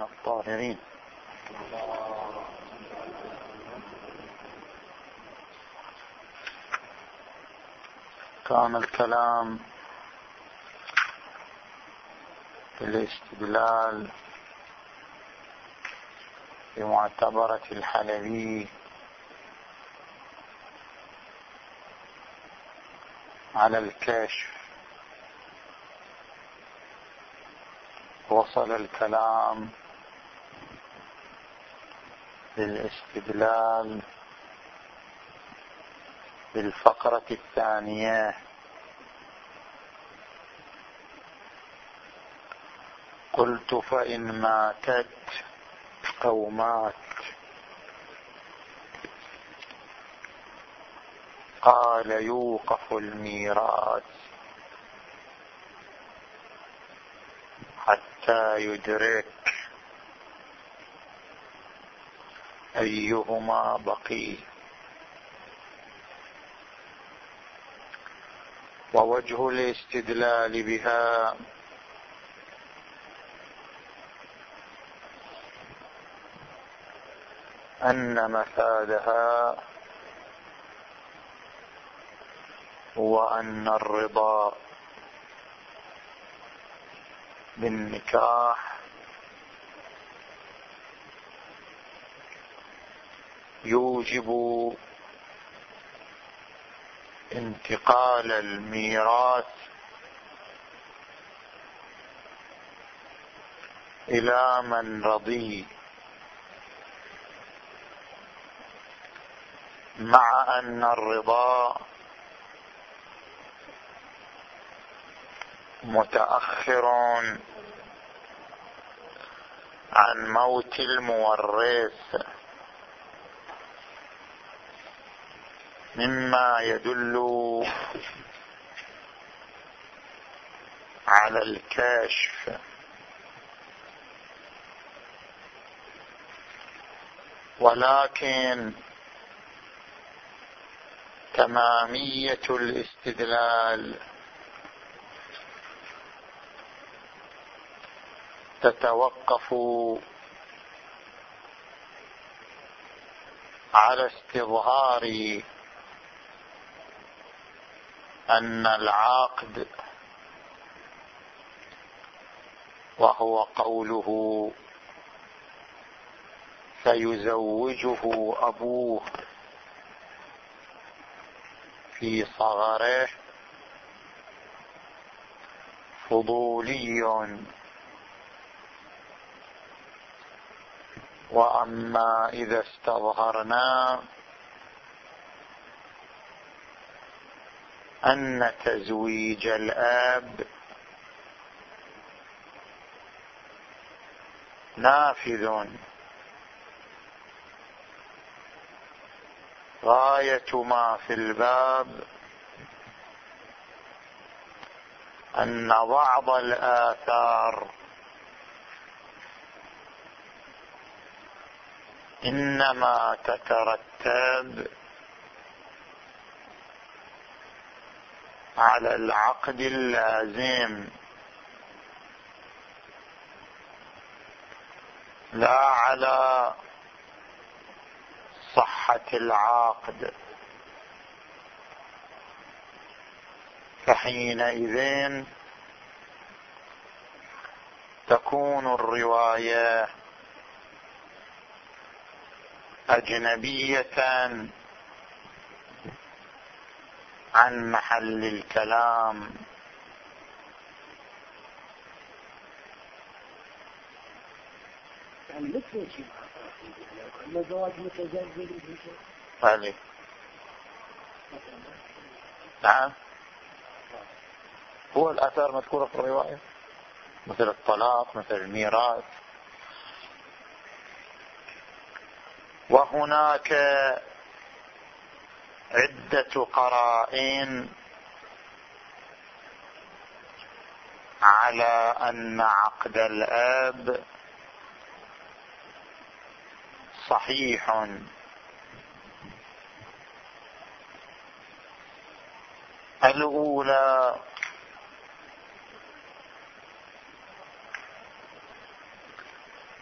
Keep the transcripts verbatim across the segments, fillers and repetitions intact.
من الطاهرين. كان الكلام في الاستدلال بمعتبرة الحلبي على الكشف. وصل الكلام للاستدلال بالفقرة الثانية. قلت فإن ماتت أو مات قال يوقف الميراث حتى يدرك أيهما بقي. ووجه الاستدلال بها أن مفادها هو أن الرضا بالنكاح يوجب انتقال الميراث إلى من رضي، مع أن الرضا متأخر عن موت المورث، مما يدل على الكشف. ولكن تمامية الاستدلال تتوقف على استظهار أن العقد، وهو قوله سيزوجه أبوه في صغره، فضولي. وأما إذا استظهرنا أن تزويج الأب نافذ، غاية ما في الباب أن بعض الآثار إنما تترتب على العقد اللازم لا على صحة العقد، فحينئذ تكون الرواية أجنبية عن محل الكلام. يعني مثل شيء أن زواج متزلزل. فعلي. نعم، هو الآثار مذكورة في الرواية مثل الطلاق، مثل الميراث. وهناك عدة قرائن على أن عقد الأب صحيح. الأولى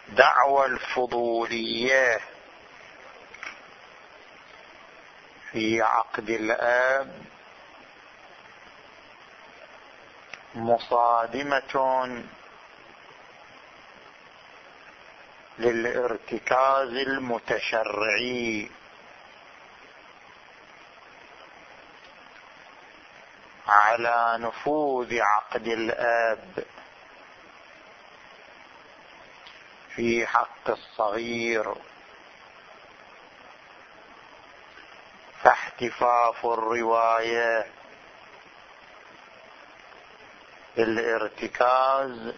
دعوى الفضولية في عقد الآب مصادمة للارتكاز المتشرعي على نفوذ عقد الآب في حق الصغير، فاحتفاف الرواية بالارتكاز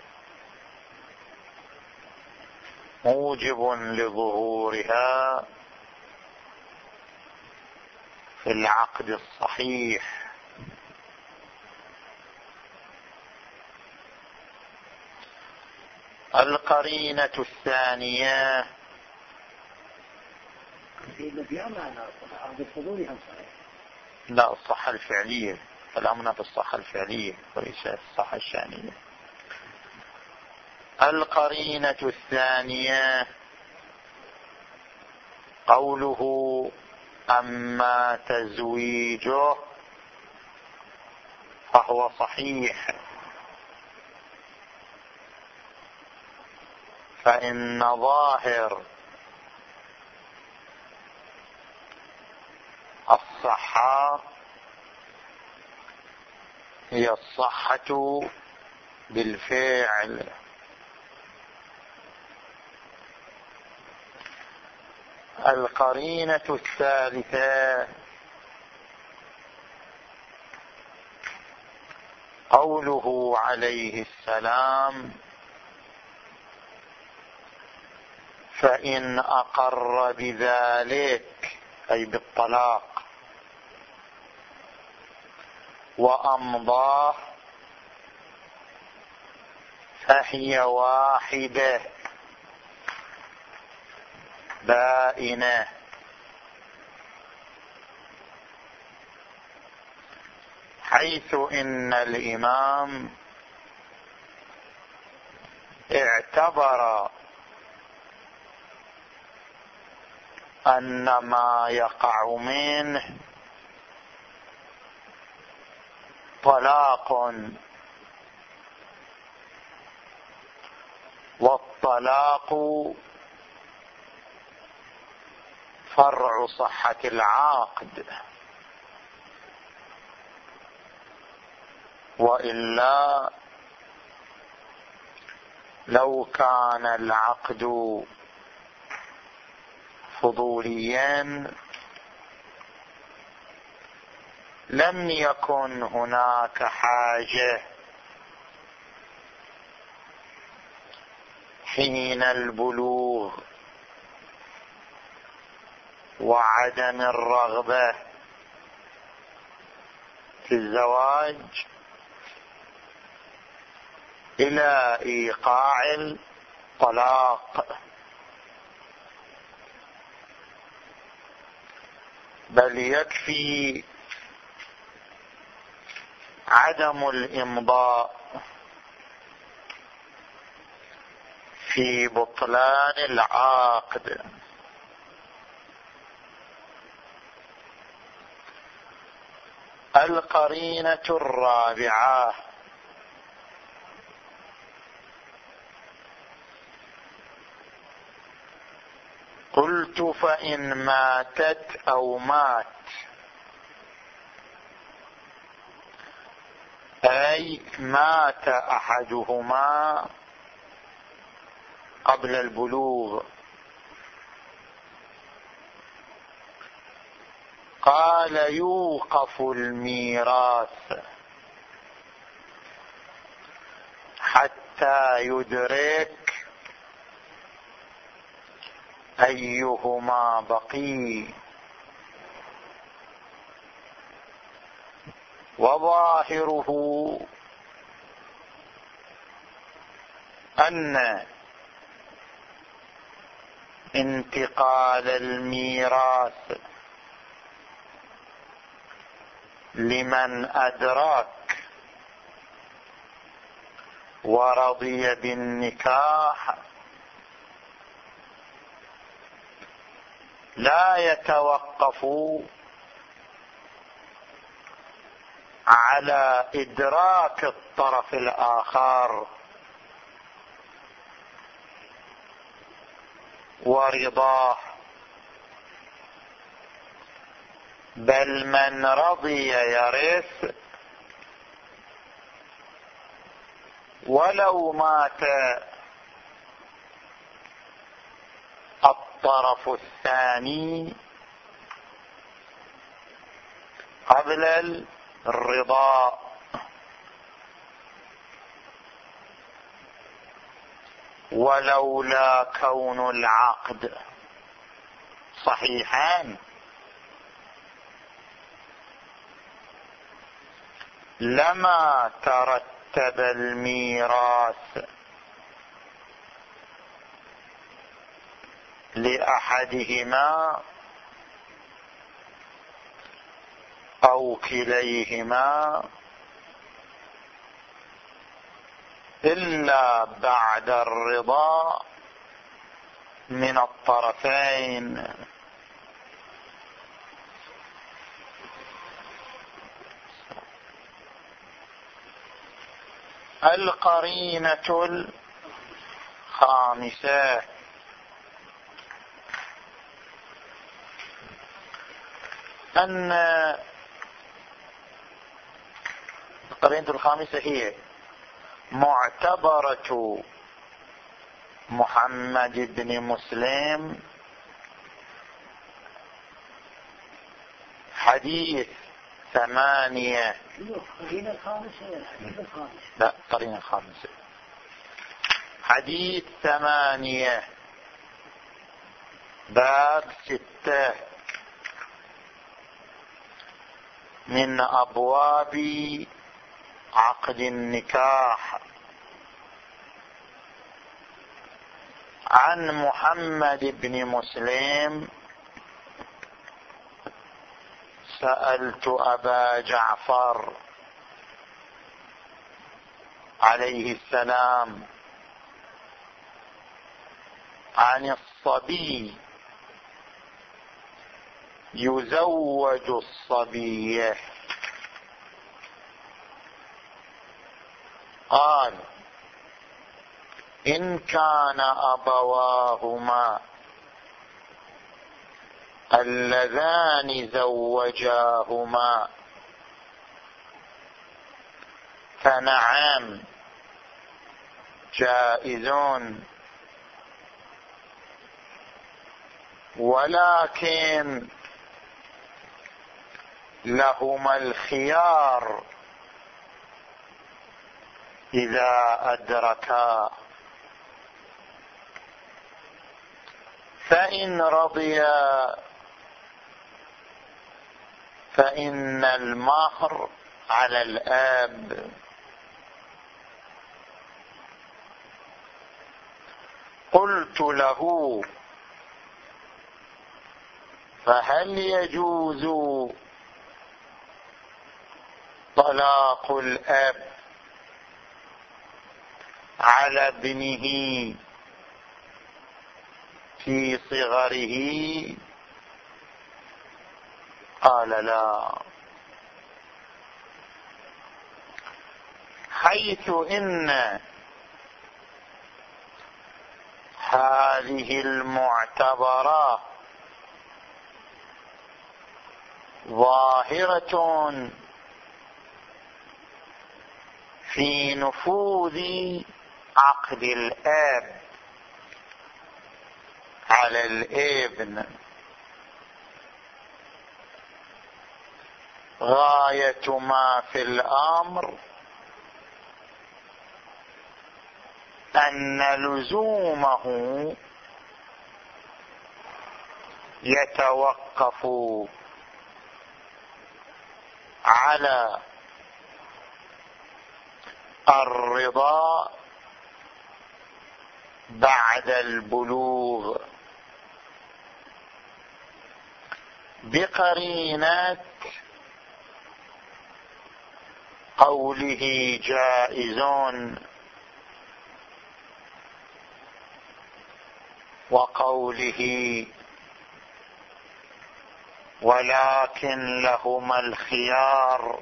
موجب لظهورها في العقد الصحيح. القرينة الثانية لا الصحة الفعلية، كلامنا في الصحة الفعلية وليس الصحة الشانية. القرينة الثانية قوله أما تزويجه فهو صحيح، فإن ظاهر الصحة هي الصحة بالفعل. القرينة الثالثة قوله عليه السلام فإن أقر بذلك أي بالطلاق وأمضاه فهي واحدة بائنة. حيث إن الإمام اعتبر أن ما يقع منه طلاق، والطلاق فرع صحة العقد، وإلا لو كان العقد فضوليا لم يكن هناك حاجة حين البلوغ وعدم الرغبة في الزواج إلى إيقاع الطلاق، بل يكفي عدم الإمضاء في بطلان العقد. القرينة الرابعة قلت فإن ماتت أو مات، أي مات أحدهما قبل البلوغ، قال يوقف الميراث حتى يدرك أيهما بقي، وظاهره أن انتقال الميراث لمن أدرك ورضي بالنكاح لا يتوقف على إدراك الطرف الآخر ورضاه، بل من رضي يرث ولو مات الطرف الثاني قبل الرضا. ولولا كون العقد صحيحا لما ترتب الميراث لأحدهما أو كليهما إلا بعد الرضا من الطرفين. القرينة الخامسة أن القرينة الخامسة هي معتبرة محمد بن مسلم حديث ثمانية. القرينة الخامسة الحديث الخامس. لا القرينة الخامسة حديث ثمانية باب ستة من أبواب عقد النكاح عن محمد بن مسلم سألت أبا جعفر عليه السلام عن الصبي يزوج الصبية، قال إن كان أبواهما اللذان زوجاهما فنعم جائزون، ولكن لهما الخيار إذا أدركا، فإن رضيا فإن المهر على الآب. قلت له فهل يجوز طلاق الأب على ابنه في صغره؟ قال لا، حيث إن هذه المعتبرة ظاهرة في نفوذ عقد الأب على الابن، غاية ما في الأمر أن لزومه يتوقف على الرضا بعد البلوغ بقرينة قوله جائزون وقوله ولكن لهما الخيار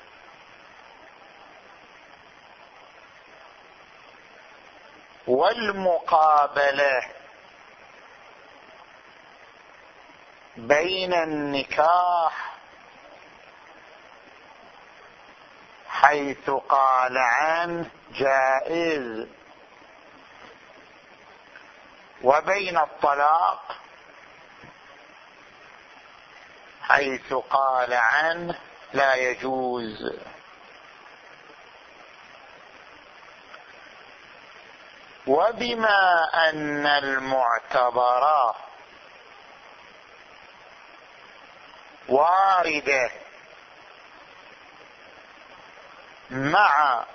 والمقابلة بين النكاح حيث قال عنه جائز وبين الطلاق حيث قال عنه لا يجوز. وبما أن المعتبرة واردة مع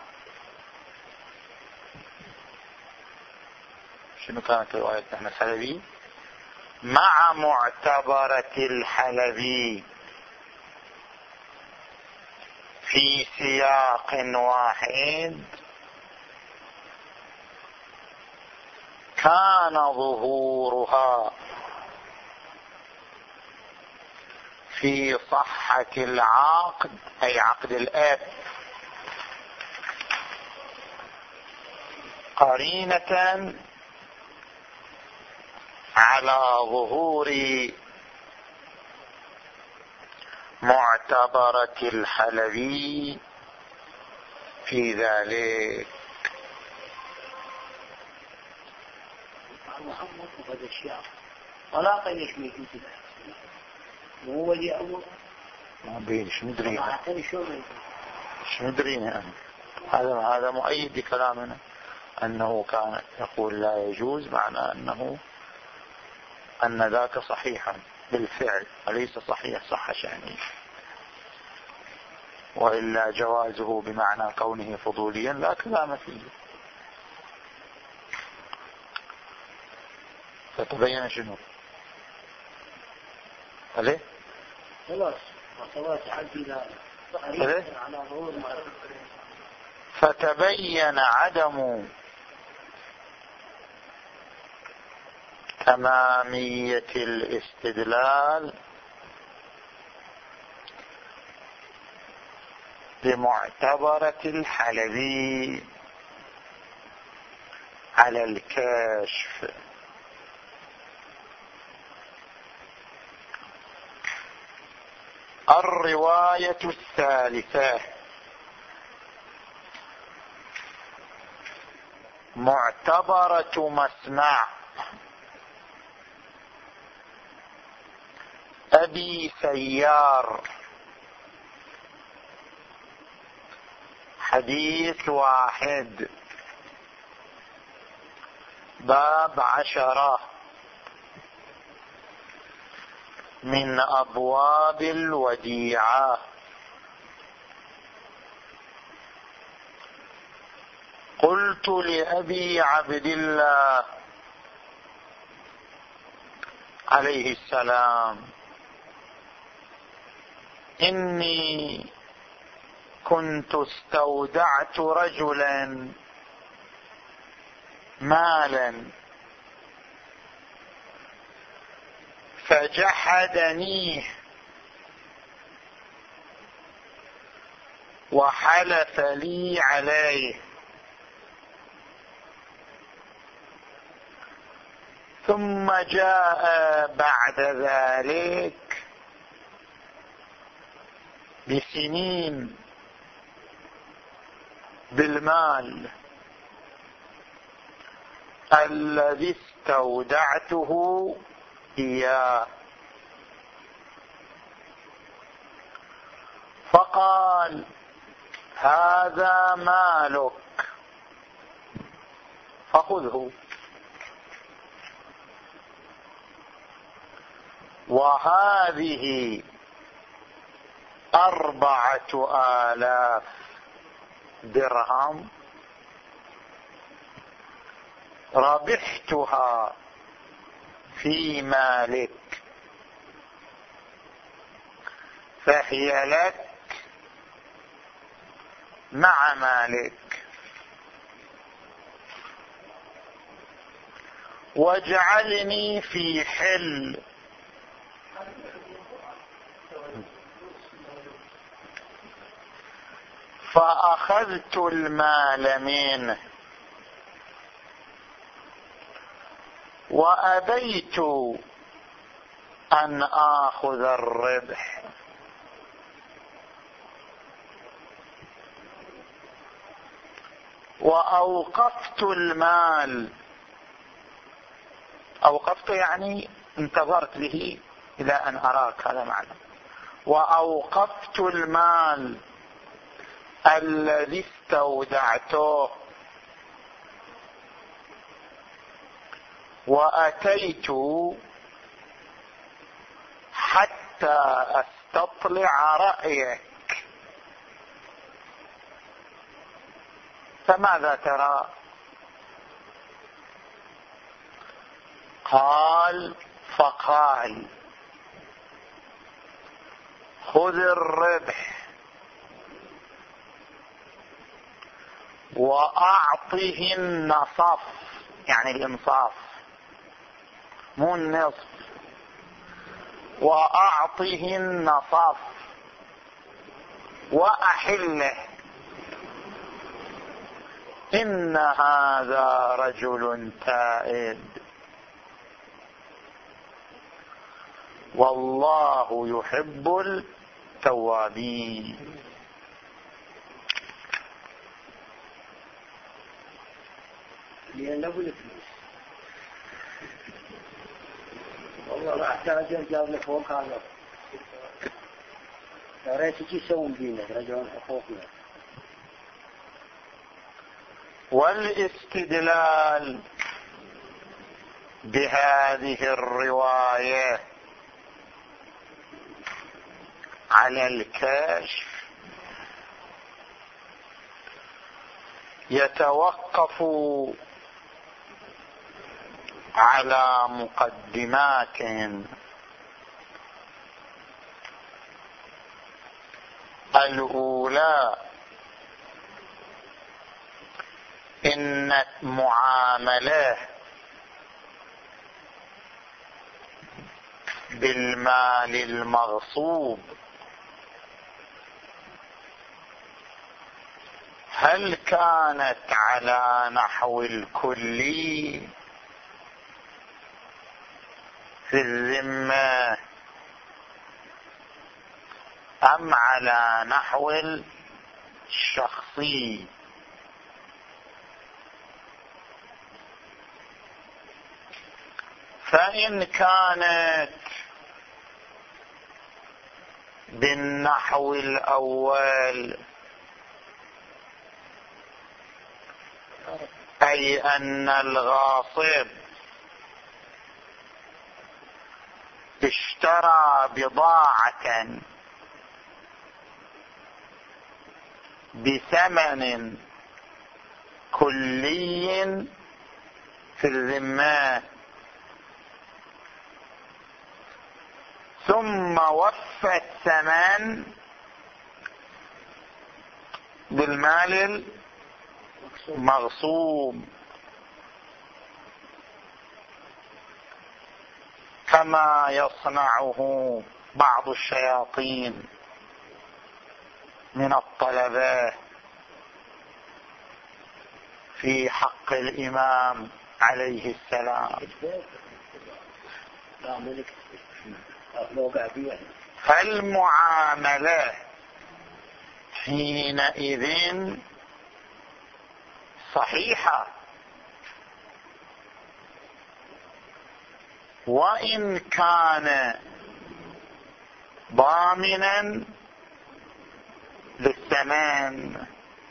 شنو كانت رواية نحن الحلبي مع معتبرة الحلبي في سياق واحد كان ظهورها في صحة العقد أي عقد الأب قرينة على ظهور معتبرة الحلبي في ذلك. محمد وهذا الشيء طلاقا يشمل جزء وهو اللي أول ما بين شو ندري شو ندري أنا هذا هذا مؤيد لكلامنا أنه كان يقول لا يجوز معنى أنه أن ذاك صحيحا بالفعل وليس صحيح صح شأنه، وإلا جوازه بمعنى كونه فضوليا لا كلام فيه. فتبين شنو عليه خلاص خلاص عدينا على ظهور فتبين عدم تمامية الاستدلال بمعتبرة الحلبي على الكشف. الرواية الثالثة معتبرة مسمع أبي سيار حديث واحد باب عشرة من أبواب الوديعة. قلت لأبي عبد الله عليه السلام إني كنت استودعت رجلا مالا فجحدنيه وحلف لي عليه، ثم جاء بعد ذلك بسنين بالمال الذي استودعته إياه، فقال هذا مالك فخذه، وهذه أربعة آلاف درهم ربحتها في مالك فهي لك مع مالك، واجعلني في حل فأخذت المال منه وأبيت أن آخذ الربح، وأوقفت المال، أوقفت يعني انتظرت به إلى أن أراك، هذا معنى. وأوقفت المال الذي استودعته وأتيت حتى أستطلع رأيك، فماذا ترى؟ قال فقال خذ الربح وأعطه النصف، يعني الإنصاف مو النصف، وأعطه النصف وأحله، إن هذا رجل تائب والله يحب التوابين. لأن له الفلوس والله ما احتاج جاب لك فوق هذا، يا ريت يجي يسوون فينا رجعون حقوقنا. والاستدلال بهذه الرواية على الكشف يتوقف على مقدمات. الأولى إن المعاملة بالمال المغصوب هل كانت على نحو الكلي في الذمة أم على نحو الشخصي؟ فإن كانت بالنحو الأول أي أن الغاصب اشترى بضاعة بثمن كلي في الذمة ثم وفى الثمن بالمال المغصوب كما يصنعه بعض الشياطين من الطلبة في حق الإمام عليه السلام. فالمعاملة حينئذ صحيحة، وإن كان ضامنا للثمن،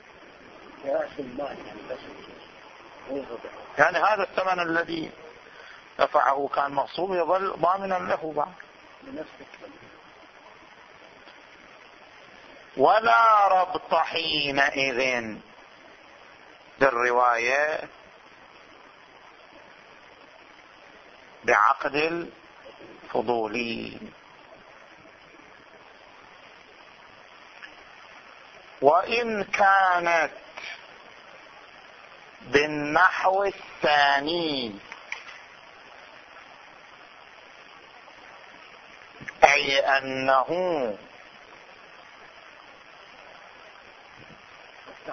يعني هذا الثمن الذي دفعه كان مغصوب يظل ضامنا له بعد. ولا ربط حينئذ بالرواية بعقد الفضولي. وإن كانت بالنحو الثاني أي أنه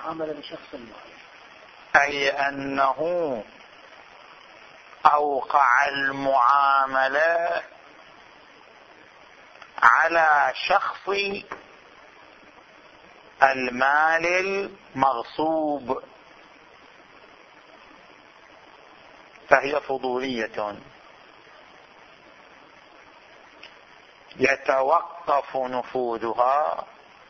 تعامل بشخص معين، أي أنه أوقع المعاملة على شخص المال المغصوب، فهي فضولية يتوقف نفوذها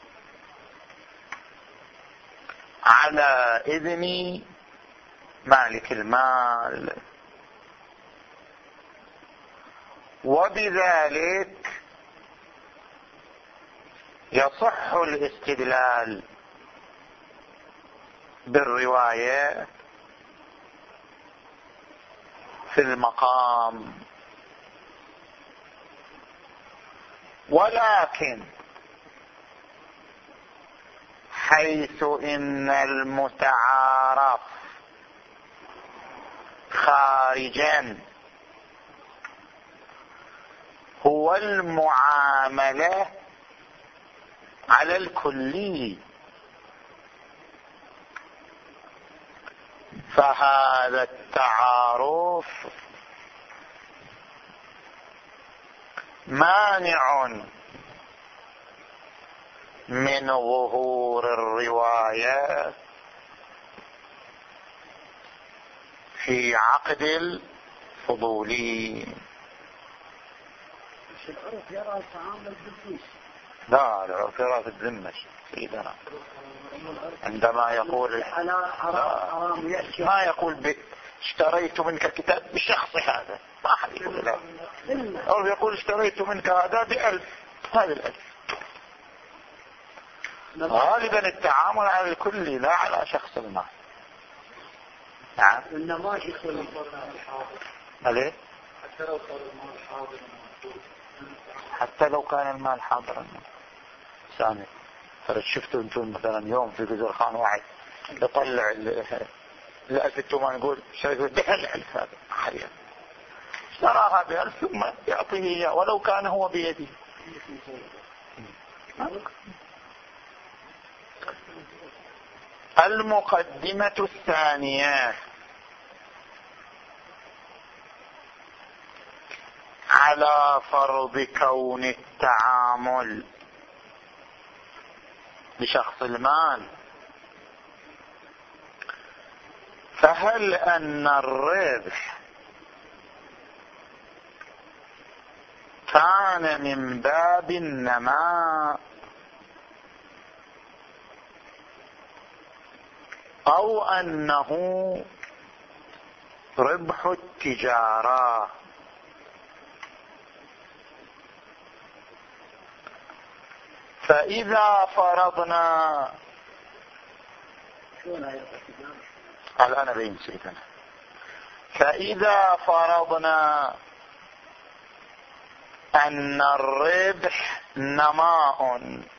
على إذن مالك المال، وبذلك يصح الاستدلال بالرواية في المقام. ولكن حيث إن المتعارف خارجا هو المعاملة على الكلي، فهذا التعارف مانع من ظهور الرواية في عقد الفضولي. العرف يرى التعامل بالفلوس. لا، العرف يرى في الذمة سيدنا، عندما يقول ما يقول ب... اشتريت منك كتاب بشخص هذا، ما أحد يقول لا، أو يقول اشتريت منك هذا بألف، هذا الألف. غالبا التعامل على الكل لا على شخص ما. نعم. إنما يصير عليه حتى لو صار المال حاضر، حتى لو كان المال حاضرا. ثاني فرد شفتوا انتم مثلا يوم في جزر خان واحد يطلع الألف التومان يقول شريته ده الألف هذا حاليا اشتراها بألف ثم يعطيه إياه ولو كان هو بيده. المقدمة الثانية على فرض كون التعامل بشخص المال، فهل أن الربح كان من باب النماء أو أنه ربح التجارة؟ فإذا فرضنا الآن بين سيدنا فإذا فرضنا أن الربح نماء،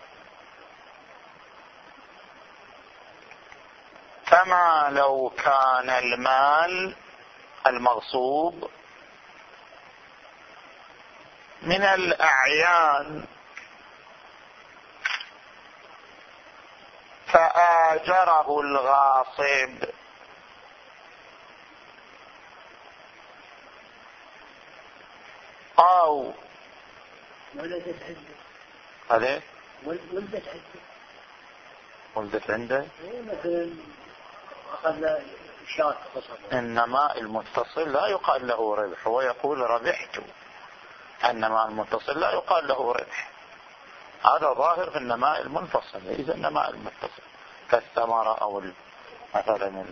فما لو كان المال المغصوب من الأعيان فآجره الغاصب أو ولدت عنده هذه ولدت عنده ولدت عنده مثلا أخذ شاة قصب. إنما المتصل لا يقال له ربح، هو يقول ربحت، إنما المتصل لا يقال له ربح. هذا ظاهر في النماء المنفصل، إذا النماء المتصل كالثمرة أو مثلا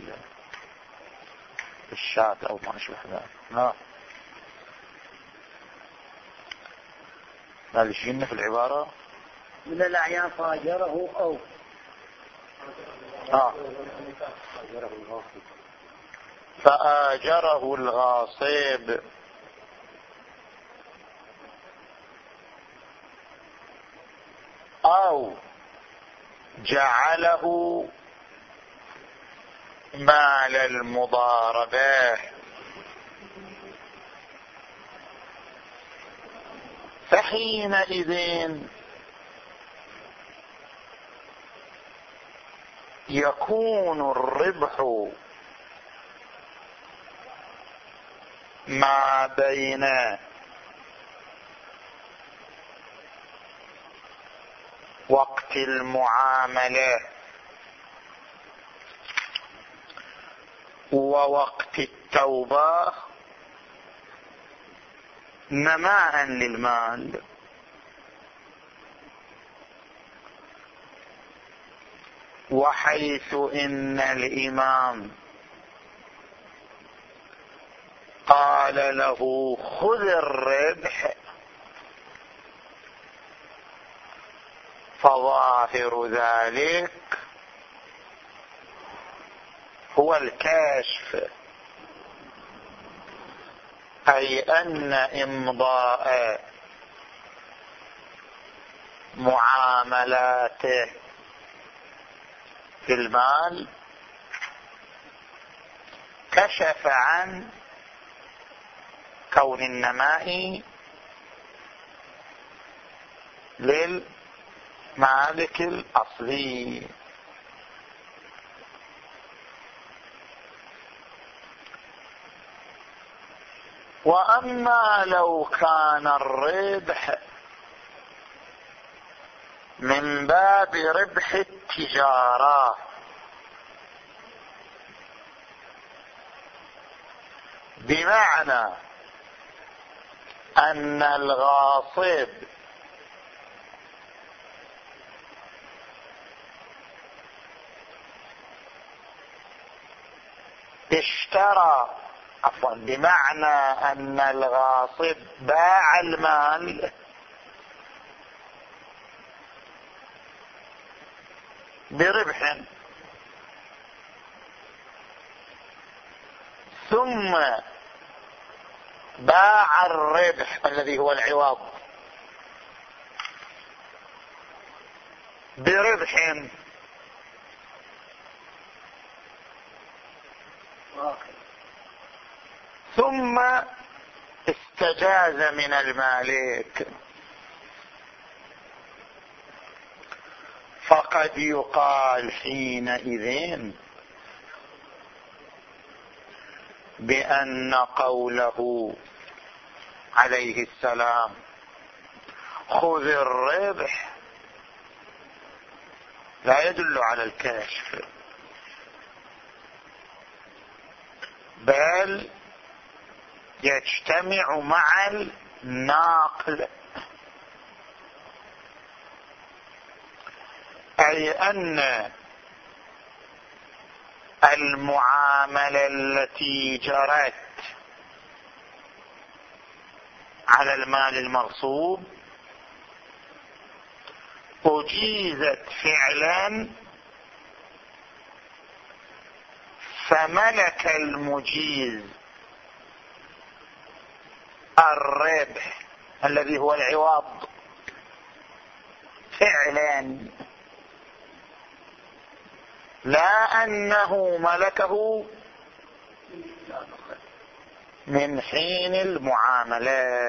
الشاة أو ما أشبه ذلك. لا ما لشينا في العبارة من الأعيان فاجره أو آه. فآجره الغاصب أو جعله مال المضاربة، فحينئذ يكون الربح ما بين وقت المعاملة ووقت التوبة نماء للمال، وحيث إن الإمام قال له خذ الربح فظاهر ذلك هو الكشف، أي أن إمضاء معاملاته في المال كشف عن كون النماء للمالك الأصلي. وأما لو كان الربح من باب ربح التجارة بمعنى أن الغاصب اشترى عفوا بمعنى أن الغاصب باع المال بربح ثم باع الربح الذي هو العوض بربح ثم استجاز من المالك، فقد يقال حينئذ بأن قوله عليه السلام خذ الربح لا يدل على الكشف، بل يجتمع مع الناقل، أي أن المعاملة التي جرت على المال المغصوب أجيزت فعلا، فملك المجيز الربح الذي هو العوض فعلا، لا أنه ملكه من حين المعاملة.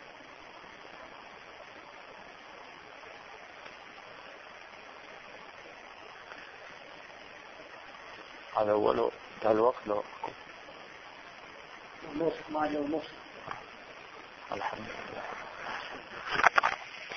هذا هو له الوقت له ونص ما له نص. الحمد لله.